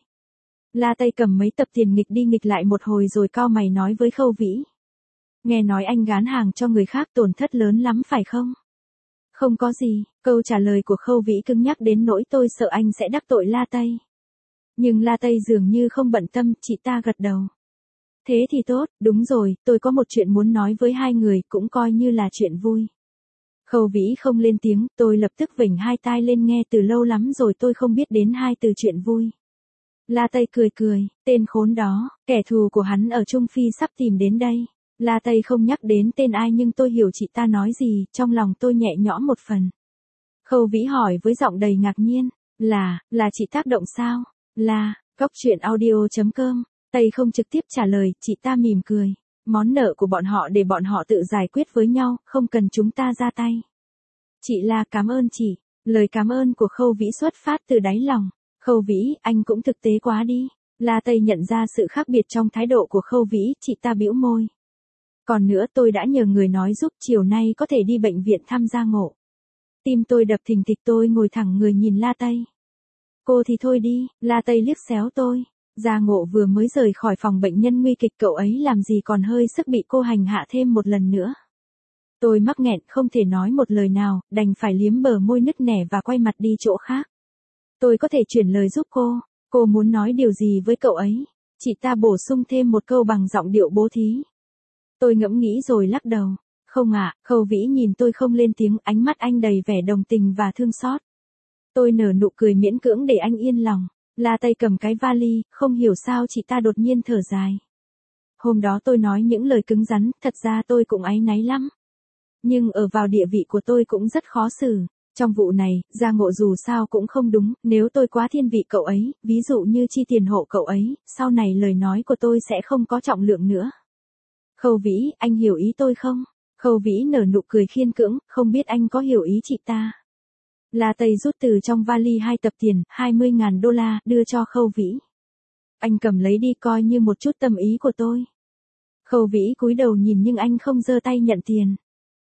La Tây cầm mấy tập tiền nghịch đi nghịch lại một hồi rồi cau mày nói với Khâu Vĩ. Nghe nói anh gán hàng cho người khác tổn thất lớn lắm phải không? Không có gì, câu trả lời của Khâu Vĩ cứng nhắc đến nỗi tôi sợ anh sẽ đắc tội La Tây. Nhưng La Tây dường như không bận tâm, chị ta gật đầu. Thế thì tốt, đúng rồi, tôi có một chuyện muốn nói với hai người, cũng coi như là chuyện vui. Khâu Vĩ không lên tiếng, tôi lập tức vểnh hai tai lên nghe từ lâu lắm rồi tôi không biết đến hai từ chuyện vui. La Tây cười cười, tên khốn đó, kẻ thù của hắn ở Trung Phi sắp tìm đến đây. La Tây không nhắc đến tên ai nhưng tôi hiểu chị ta nói gì, trong lòng tôi nhẹ nhõm một phần. Khâu Vĩ hỏi với giọng đầy ngạc nhiên, là chị tác động sao? Là, goctruyện.audio.com. Tây không trực tiếp trả lời, chị ta mỉm cười. Món nợ của bọn họ để bọn họ tự giải quyết với nhau, không cần chúng ta ra tay. Chị La cảm ơn chị. Lời cảm ơn của Khâu Vĩ xuất phát từ đáy lòng. Khâu Vĩ, anh cũng thực tế quá đi. La Tây nhận ra sự khác biệt trong thái độ của Khâu Vĩ, chị ta bĩu môi. Còn nữa tôi đã nhờ người nói giúp chiều nay có thể đi bệnh viện thăm Gia Ngộ. Tim tôi đập thình thịch tôi ngồi thẳng người nhìn La Tây. Cô thì thôi đi, La Tây liếc xéo tôi. Gia Ngộ vừa mới rời khỏi phòng bệnh nhân nguy kịch cậu ấy làm gì còn hơi sức bị cô hành hạ thêm một lần nữa. Tôi mắc nghẹn không thể nói một lời nào, đành phải liếm bờ môi nứt nẻ và quay mặt đi chỗ khác. Tôi có thể chuyển lời giúp cô muốn nói điều gì với cậu ấy? Chị ta bổ sung thêm một câu bằng giọng điệu bố thí. Tôi ngẫm nghĩ rồi lắc đầu. Không ạ, Khâu Vĩ nhìn tôi không lên tiếng, ánh mắt anh đầy vẻ đồng tình và thương xót. Tôi nở nụ cười miễn cưỡng để anh yên lòng. La Tây cầm cái vali, không hiểu sao chị ta đột nhiên thở dài. Hôm đó tôi nói những lời cứng rắn, thật ra tôi cũng áy náy lắm. Nhưng ở vào địa vị của tôi cũng rất khó xử. Trong vụ này, Gia Ngộ dù sao cũng không đúng, nếu tôi quá thiên vị cậu ấy, ví dụ như chi tiền hộ cậu ấy, sau này lời nói của tôi sẽ không có trọng lượng nữa. Khâu Vĩ, anh hiểu ý tôi không? Khâu Vĩ nở nụ cười khiên cưỡng, không biết anh có hiểu ý chị ta. La Tây rút từ trong vali 2 tập tiền, $20.000, đưa cho Khâu Vĩ. Anh cầm lấy đi coi như một chút tâm ý của tôi. Khâu Vĩ cúi đầu nhìn nhưng anh không giơ tay nhận tiền.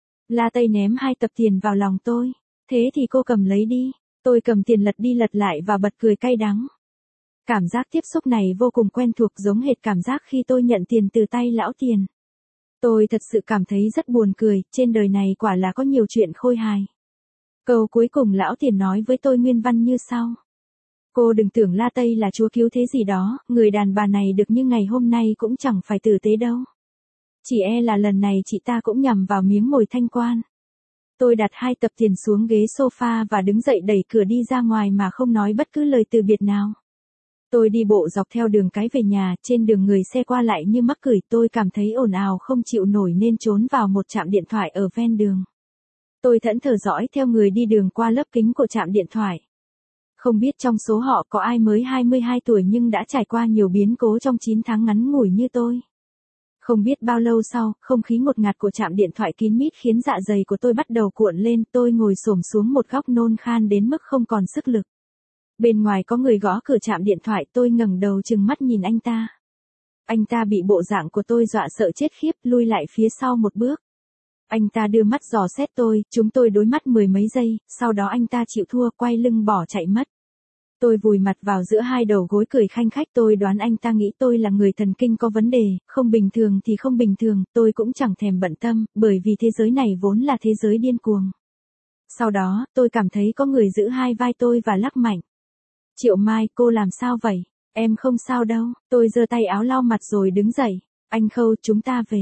La Tây ném 2 tập tiền vào lòng tôi. Thế thì cô cầm lấy đi. Tôi cầm tiền lật đi lật lại và bật cười cay đắng. Cảm giác tiếp xúc này vô cùng quen thuộc giống hệt cảm giác khi tôi nhận tiền từ tay lão tiền. Tôi thật sự cảm thấy rất buồn cười, trên đời này quả là có nhiều chuyện khôi hài. Câu cuối cùng lão tiền nói với tôi nguyên văn như sau. Cô đừng tưởng La Tây là chúa cứu thế gì đó, người đàn bà này được như ngày hôm nay cũng chẳng phải tử tế đâu. Chỉ e là lần này chị ta cũng nhằm vào miếng mồi thanh quan. Tôi đặt 2 tập tiền xuống ghế sofa và đứng dậy đẩy cửa đi ra ngoài mà không nói bất cứ lời từ biệt nào. Tôi đi bộ dọc theo đường cái về nhà, trên đường người xe qua lại như mắc cười, tôi cảm thấy ồn ào không chịu nổi nên trốn vào một trạm điện thoại ở ven đường. Tôi thẫn thờ dõi theo người đi đường qua lớp kính của trạm điện thoại. Không biết trong số họ có ai mới 22 tuổi nhưng đã trải qua nhiều biến cố trong 9 tháng ngắn ngủi như tôi. Không biết bao lâu sau, không khí ngột ngạt của trạm điện thoại kín mít khiến dạ dày của tôi bắt đầu cuộn lên, tôi ngồi xổm xuống một góc nôn khan đến mức không còn sức lực. Bên ngoài có người gõ cửa trạm điện thoại, tôi ngẩng đầu trừng mắt nhìn anh ta. Anh ta bị bộ dạng của tôi dọa sợ chết khiếp, lui lại phía sau một bước. Anh ta đưa mắt dò xét tôi, chúng tôi đối mắt 10 mấy giây, sau đó anh ta chịu thua, quay lưng bỏ chạy mất. Tôi vùi mặt vào giữa hai đầu gối cười khanh khách, tôi đoán anh ta nghĩ tôi là người thần kinh có vấn đề, không bình thường thì không bình thường, tôi cũng chẳng thèm bận tâm, bởi vì thế giới này vốn là thế giới điên cuồng. Sau đó, tôi cảm thấy có người giữ hai vai tôi và lắc mạnh. Triệu Mai, cô làm sao vậy? Em không sao đâu, tôi giơ tay áo lau mặt rồi đứng dậy. Anh Khâu, chúng ta về.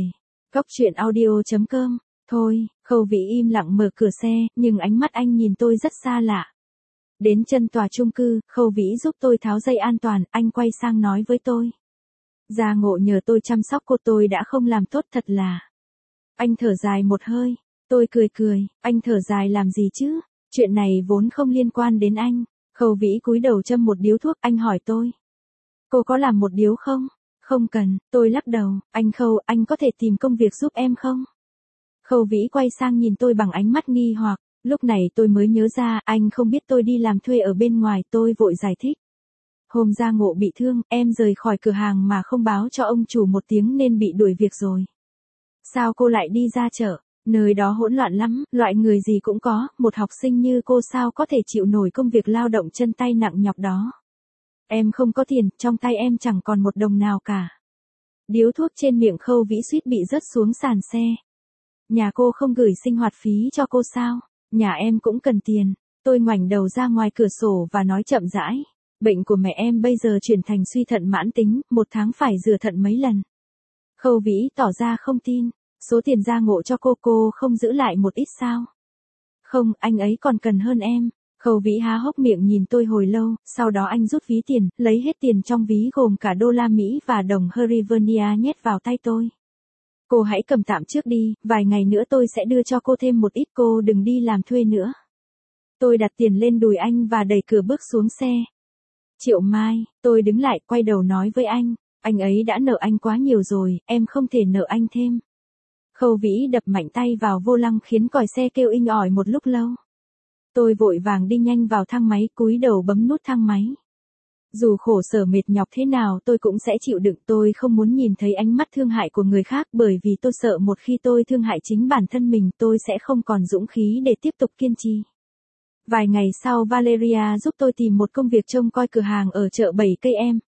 Goctruyện.audio.com. Thôi, Khâu Vĩ im lặng mở cửa xe, nhưng ánh mắt anh nhìn tôi rất xa lạ. Đến chân tòa chung cư, Khâu Vĩ giúp tôi tháo dây an toàn, anh quay sang nói với tôi. Gia Ngộ nhờ tôi chăm sóc cô, tôi đã không làm tốt thật là. Anh thở dài một hơi. Tôi cười cười, anh thở dài làm gì chứ? Chuyện này vốn không liên quan đến anh. Khâu Vĩ cúi đầu châm một điếu thuốc, anh hỏi tôi. Cô có làm một điếu không? Không cần, tôi lắc đầu. Anh Khâu, anh có thể tìm công việc giúp em không? Khâu Vĩ quay sang nhìn tôi bằng ánh mắt nghi hoặc. Lúc này tôi mới nhớ ra, anh không biết tôi đi làm thuê ở bên ngoài, tôi vội giải thích. Hôm Gia Ngộ bị thương, em rời khỏi cửa hàng mà không báo cho ông chủ một tiếng nên bị đuổi việc rồi. Sao cô lại đi ra chợ? Nơi đó hỗn loạn lắm, loại người gì cũng có, một học sinh như cô sao có thể chịu nổi công việc lao động chân tay nặng nhọc đó. Em không có tiền, trong tay em chẳng còn một đồng nào cả. Điếu thuốc trên miệng Khâu Vĩ suýt bị rớt xuống sàn xe. Nhà cô không gửi sinh hoạt phí cho cô sao? Nhà em cũng cần tiền. Tôi ngoảnh đầu ra ngoài cửa sổ và nói chậm rãi. Bệnh của mẹ em bây giờ chuyển thành suy thận mãn tính, 1 tháng phải rửa thận mấy lần. Khâu Vĩ tỏ ra không tin. Số tiền Gia Ngộ cho cô không giữ lại một ít sao? Không, anh ấy còn cần hơn em. Khâu Vĩ há hốc miệng nhìn tôi hồi lâu, sau đó anh rút ví tiền, lấy hết tiền trong ví gồm cả đô la Mỹ và đồng Hryvnia nhét vào tay tôi. Cô hãy cầm tạm trước đi, vài ngày nữa tôi sẽ đưa cho cô thêm một ít, cô đừng đi làm thuê nữa. Tôi đặt tiền lên đùi anh và đẩy cửa bước xuống xe. Triệu Mai, tôi đứng lại quay đầu nói với anh ấy đã nợ anh quá nhiều rồi, em không thể nợ anh thêm. Khâu Vĩ đập mạnh tay vào vô lăng khiến còi xe kêu inh ỏi một lúc lâu. Tôi vội vàng đi nhanh vào thang máy, cúi đầu bấm nút thang máy. Dù khổ sở mệt nhọc thế nào tôi cũng sẽ chịu đựng, tôi không muốn nhìn thấy ánh mắt thương hại của người khác bởi vì tôi sợ một khi tôi thương hại chính bản thân mình tôi sẽ không còn dũng khí để tiếp tục kiên trì. Vài ngày sau Valeria giúp tôi tìm một công việc trông coi cửa hàng ở chợ 7 cây em.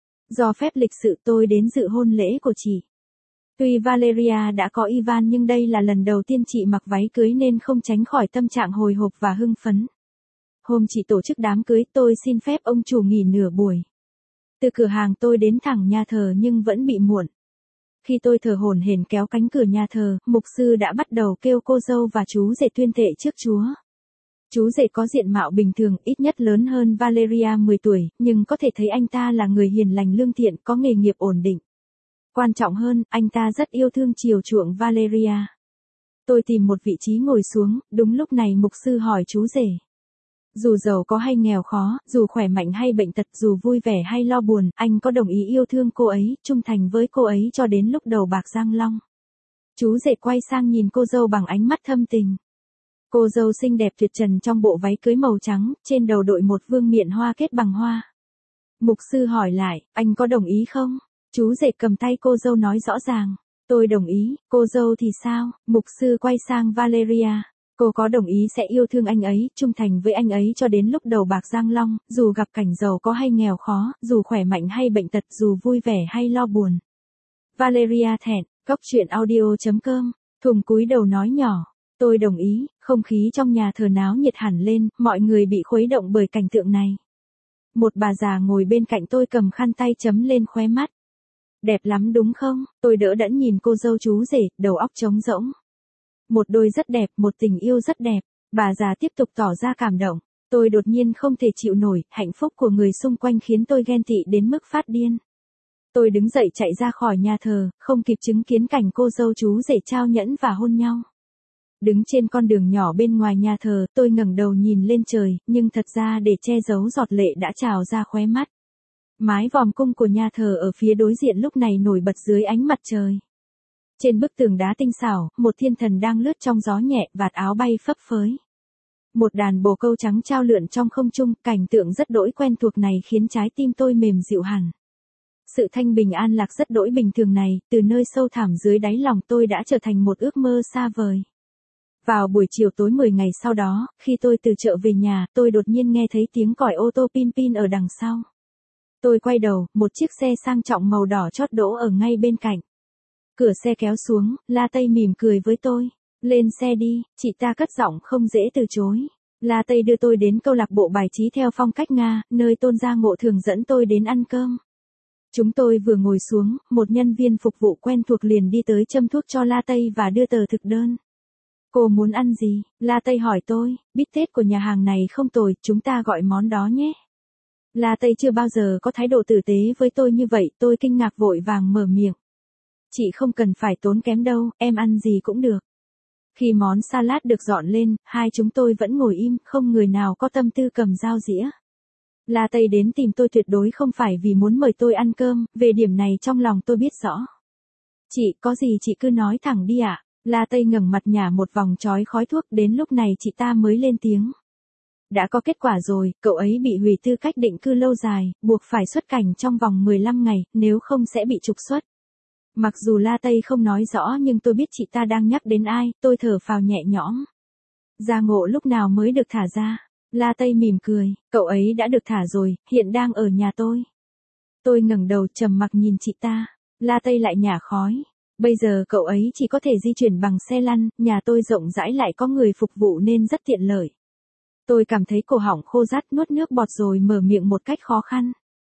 Do phép lịch sự tôi đến dự hôn lễ của chị. Tuy Valeria đã có Ivan nhưng đây là lần đầu tiên chị mặc váy cưới nên không tránh khỏi tâm trạng hồi hộp và hưng phấn. Hôm chị tổ chức đám cưới tôi xin phép ông chủ nghỉ nửa buổi. Từ cửa hàng tôi đến thẳng nhà thờ nhưng vẫn bị muộn. Khi tôi thở hổn hển kéo cánh cửa nhà thờ, mục sư đã bắt đầu kêu cô dâu và chú rể tuyên thệ trước Chúa. Chú rể có diện mạo bình thường, ít nhất lớn hơn Valeria 10 tuổi, nhưng có thể thấy anh ta là người hiền lành lương thiện, có nghề nghiệp ổn định. Quan trọng hơn, anh ta rất yêu thương chiều chuộng Valeria. Tôi tìm một vị trí ngồi xuống, đúng lúc này mục sư hỏi chú rể. Dù giàu có hay nghèo khó, dù khỏe mạnh hay bệnh tật, dù vui vẻ hay lo buồn, anh có đồng ý yêu thương cô ấy, trung thành với cô ấy cho đến lúc đầu bạc răng long. Chú rể quay sang nhìn cô dâu bằng ánh mắt thâm tình. Cô dâu xinh đẹp tuyệt trần trong bộ váy cưới màu trắng, trên đầu đội một vương miện hoa kết bằng hoa. Mục sư hỏi lại, anh có đồng ý không? Chú rể cầm tay cô dâu nói rõ ràng. Tôi đồng ý, cô dâu thì sao? Mục sư quay sang Valeria. Cô có đồng ý sẽ yêu thương anh ấy, trung thành với anh ấy cho đến lúc đầu bạc răng long, dù gặp cảnh giàu có hay nghèo khó, dù khỏe mạnh hay bệnh tật, dù vui vẻ hay lo buồn. Valeria thẹn, goctruyện.audio.com, thùng cúi đầu nói nhỏ. Tôi đồng ý, không khí trong nhà thờ náo nhiệt hẳn lên, mọi người bị khuấy động bởi cảnh tượng này. Một bà già ngồi bên cạnh tôi cầm khăn tay chấm lên khóe mắt. Đẹp lắm đúng không? Tôi đỡ đẫn nhìn cô dâu chú rể, đầu óc trống rỗng. Một đôi rất đẹp, một tình yêu rất đẹp. Bà già tiếp tục tỏ ra cảm động. Tôi đột nhiên không thể chịu nổi, hạnh phúc của người xung quanh khiến tôi ghen tị đến mức phát điên. Tôi đứng dậy chạy ra khỏi nhà thờ, không kịp chứng kiến cảnh cô dâu chú rể trao nhẫn và hôn nhau. Đứng trên con đường nhỏ bên ngoài nhà thờ, tôi ngẩng đầu nhìn lên trời, nhưng thật ra để che giấu giọt lệ đã trào ra khóe mắt. Mái vòm cung của nhà thờ ở phía đối diện lúc này nổi bật dưới ánh mặt trời. Trên bức tường đá tinh xảo, một thiên thần đang lướt trong gió nhẹ, vạt áo bay phấp phới. Một đàn bồ câu trắng trao lượn trong không trung, cảnh tượng rất đỗi quen thuộc này khiến trái tim tôi mềm dịu hẳn. Sự thanh bình an lạc rất đỗi bình thường này, từ nơi sâu thẳm dưới đáy lòng tôi đã trở thành một ước mơ xa vời. Vào buổi chiều tối 10 ngày sau đó, khi tôi từ chợ về nhà, tôi đột nhiên nghe thấy tiếng còi ô tô pin pin ở đằng sau. Tôi quay đầu, một chiếc xe sang trọng màu đỏ chót đỗ ở ngay bên cạnh. Cửa xe kéo xuống, La Tây mỉm cười với tôi. Lên xe đi, chị ta cất giọng không dễ từ chối. La Tây đưa tôi đến câu lạc bộ bài trí theo phong cách Nga, nơi Tôn Gia Ngộ thường dẫn tôi đến ăn cơm. Chúng tôi vừa ngồi xuống, một nhân viên phục vụ quen thuộc liền đi tới châm thuốc cho La Tây và đưa tờ thực đơn. Cô muốn ăn gì? La Tây hỏi tôi, bít tết của nhà hàng này không tồi, chúng ta gọi món đó nhé. La Tây chưa bao giờ có thái độ tử tế với tôi như vậy, tôi kinh ngạc vội vàng mở miệng. Chị không cần phải tốn kém đâu, em ăn gì cũng được. Khi món salad được dọn lên, hai chúng tôi vẫn ngồi im, không người nào có tâm tư cầm dao dĩa. La Tây đến tìm tôi tuyệt đối không phải vì muốn mời tôi ăn cơm, về điểm này trong lòng tôi biết rõ. Chị, có gì chị cứ nói thẳng đi ạ. La Tây ngẩng mặt nhả một vòng chói khói thuốc, đến lúc này chị ta mới lên tiếng. Đã có kết quả rồi, cậu ấy bị hủy tư cách định cư lâu dài, buộc phải xuất cảnh trong vòng 15 ngày, nếu không sẽ bị trục xuất. Mặc dù La Tây không nói rõ nhưng tôi biết chị ta đang nhắc đến ai, tôi thở phào nhẹ nhõm. Gia Ngộ lúc nào mới được thả ra? La Tây mỉm cười, cậu ấy đã được thả rồi, hiện đang ở nhà tôi. Tôi ngẩng đầu trầm mặc nhìn chị ta, La Tây lại nhả khói. Bây giờ cậu ấy chỉ có thể di chuyển bằng xe lăn, nhà tôi rộng rãi lại có người phục vụ nên rất tiện lợi. Tôi cảm thấy cổ họng khô rát, nuốt nước bọt rồi mở miệng một cách khó khăn.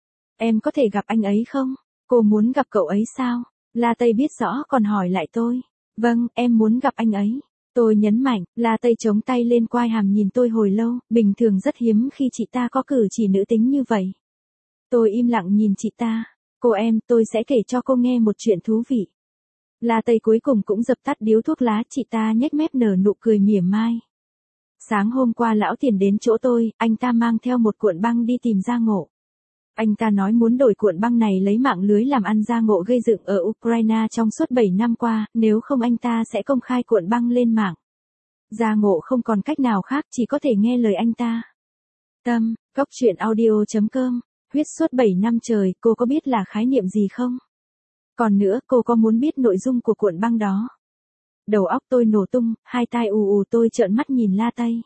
Em có thể gặp anh ấy không? Cô muốn gặp cậu ấy sao? La Tây biết rõ còn hỏi lại tôi. Vâng, em muốn gặp anh ấy. Tôi nhấn mạnh, La Tây chống tay lên quai hàm nhìn tôi hồi lâu, bình thường rất hiếm khi chị ta có cử chỉ nữ tính như vậy. Tôi im lặng nhìn chị ta. Cô em, tôi sẽ kể cho cô nghe một chuyện thú vị. La Tây cuối cùng cũng dập tắt điếu thuốc lá, chị ta nhếch mép nở nụ cười mỉa mai. Sáng hôm qua lão Tiền đến chỗ tôi, anh ta mang theo một cuộn băng đi tìm Gia Ngộ. Anh ta nói muốn đổi cuộn băng này lấy mạng lưới làm ăn Gia Ngộ gây dựng ở Ukraine trong suốt 7 năm qua, nếu không anh ta sẽ công khai cuộn băng lên mạng. Gia Ngộ không còn cách nào khác, chỉ có thể nghe lời anh ta. Tâm, goctruyện.audio.com, huyết suốt 7 năm trời, cô có biết là khái niệm gì không? Còn nữa, cô có muốn biết nội dung của cuộn băng đó? Đầu óc tôi nổ tung, hai tai ù ù, tôi trợn mắt nhìn La Tây.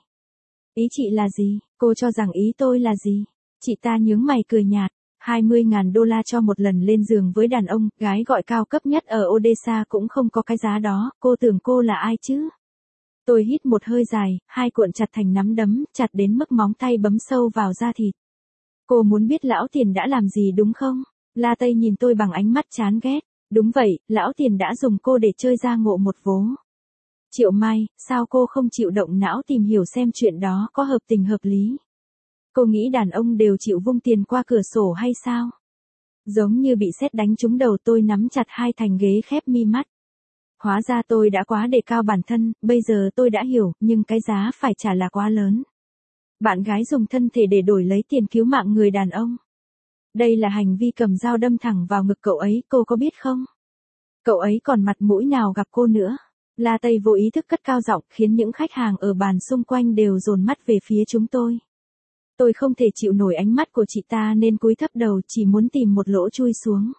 Ý chị là gì? Cô cho rằng ý tôi là gì? Chị ta nhướng mày cười nhạt. 20.000 đô la cho một lần lên giường với đàn ông, gái gọi cao cấp nhất ở Odessa cũng không có cái giá đó, cô tưởng cô là ai chứ? Tôi hít một hơi dài, hai cuộn chặt thành nắm đấm, chặt đến mức móng tay bấm sâu vào da thịt. Cô muốn biết lão Tiền đã làm gì đúng không? La Tây nhìn tôi bằng ánh mắt chán ghét. Đúng vậy, lão Tiền đã dùng cô để chơi Gia Ngộ một vố. Triệu Mai, sao cô không chịu động não tìm hiểu xem chuyện đó có hợp tình hợp lý? Cô nghĩ đàn ông đều chịu vung tiền qua cửa sổ hay sao? Giống như bị sét đánh trúng đầu, tôi nắm chặt hai thành ghế khép mi mắt. Hóa ra tôi đã quá đề cao bản thân, bây giờ tôi đã hiểu, nhưng cái giá phải trả là quá lớn. Bạn gái dùng thân thể để đổi lấy tiền cứu mạng người đàn ông. Đây là hành vi cầm dao đâm thẳng vào ngực cậu ấy, cô có biết không? Cậu ấy còn mặt mũi nào gặp cô nữa? La Tây vô ý thức cất cao giọng, khiến những khách hàng ở bàn xung quanh đều dồn mắt về phía chúng tôi. Tôi không thể chịu nổi ánh mắt của chị ta nên cúi thấp đầu, chỉ muốn tìm một lỗ chui xuống.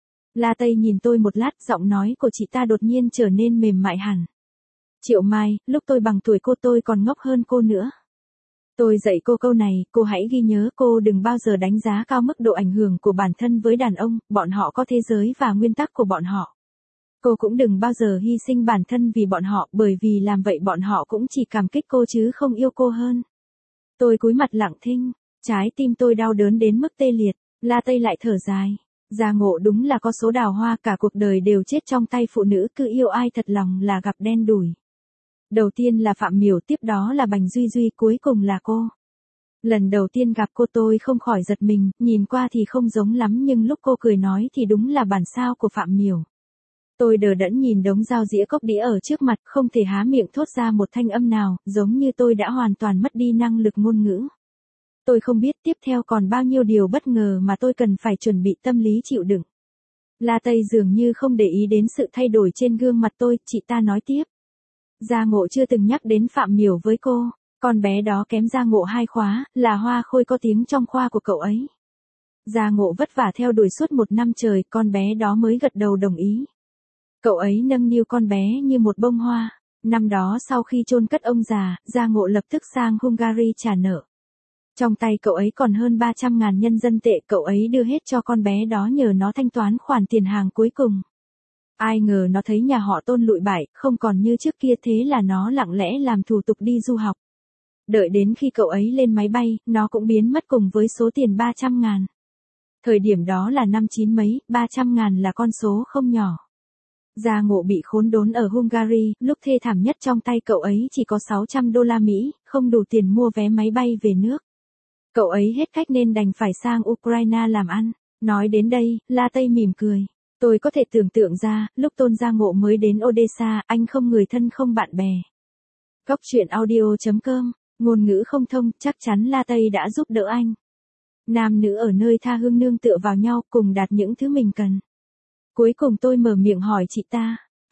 La Tây nhìn tôi một lát, giọng nói của chị ta đột nhiên trở nên mềm mại hẳn. Triệu Mai, lúc tôi bằng tuổi tôi còn ngốc hơn cô nữa. Tôi dạy cô câu này, cô hãy ghi nhớ, cô đừng bao giờ đánh giá cao mức độ ảnh hưởng của bản thân với đàn ông, bọn họ có thế giới và nguyên tắc của bọn họ. Cô cũng đừng bao giờ hy sinh bản thân vì bọn họ, bởi vì làm vậy bọn họ cũng chỉ cảm kích cô chứ không yêu cô hơn. Tôi cúi mặt lặng thinh, trái tim tôi đau đớn đến mức tê liệt. La Tây lại thở dài. Gia Ngộ đúng là có số đào hoa, cả cuộc đời đều chết trong tay phụ nữ, cứ yêu ai thật lòng là gặp đen đủi. Đầu tiên là Phạm Miểu, tiếp đó là Bành Duy Duy, cuối cùng là cô. Lần đầu tiên gặp cô tôi không khỏi giật mình, nhìn qua thì không giống lắm nhưng lúc cô cười nói thì đúng là bản sao của Phạm Miểu. Tôi đờ đẫn nhìn đống dao dĩa cốc đĩa ở trước mặt, không thể há miệng thốt ra một thanh âm nào, giống như tôi đã hoàn toàn mất đi năng lực ngôn ngữ. Tôi không biết tiếp theo còn bao nhiêu điều bất ngờ mà tôi cần phải chuẩn bị tâm lý chịu đựng. La Tây dường như không để ý đến sự thay đổi trên gương mặt tôi, chị ta nói tiếp. Gia Ngộ chưa từng nhắc đến Phạm Miểu với cô, con bé đó kém Gia Ngộ 2 khóa, là Hoa Khôi có tiếng trong khoa của cậu ấy. Gia Ngộ vất vả theo đuổi suốt 1 năm trời, con bé đó mới gật đầu đồng ý. Cậu ấy nâng niu con bé như một bông hoa. Năm đó sau khi chôn cất ông già, Gia Ngộ lập tức sang Hungary trả nợ. Trong tay cậu ấy còn hơn 300.000 nhân dân tệ, cậu ấy đưa hết cho con bé đó nhờ nó thanh toán khoản tiền hàng cuối cùng. Ai ngờ nó thấy nhà họ Tôn lụi bại, không còn như trước kia, thế là nó lặng lẽ làm thủ tục đi du học. Đợi đến khi cậu ấy lên máy bay, nó cũng biến mất cùng với số tiền 300.000. Thời điểm đó là năm 9 mấy, 300.000 là con số không nhỏ. Gia Ngộ bị khốn đốn ở Hungary, lúc thê thảm nhất trong tay cậu ấy chỉ có 600 đô la Mỹ, không đủ tiền mua vé máy bay về nước. Cậu ấy hết cách nên đành phải sang Ukraine làm ăn. Nói đến đây, La Tây mỉm cười. Tôi có thể tưởng tượng ra, lúc Tôn Gia Ngộ mới đến Odessa, anh không người thân không bạn bè. Goctruyện.audio.com, ngôn ngữ không thông, chắc chắn La Tây đã giúp đỡ anh. Nam nữ ở nơi tha hương nương tựa vào nhau, cùng đạt những thứ mình cần. Cuối cùng tôi mở miệng hỏi chị ta,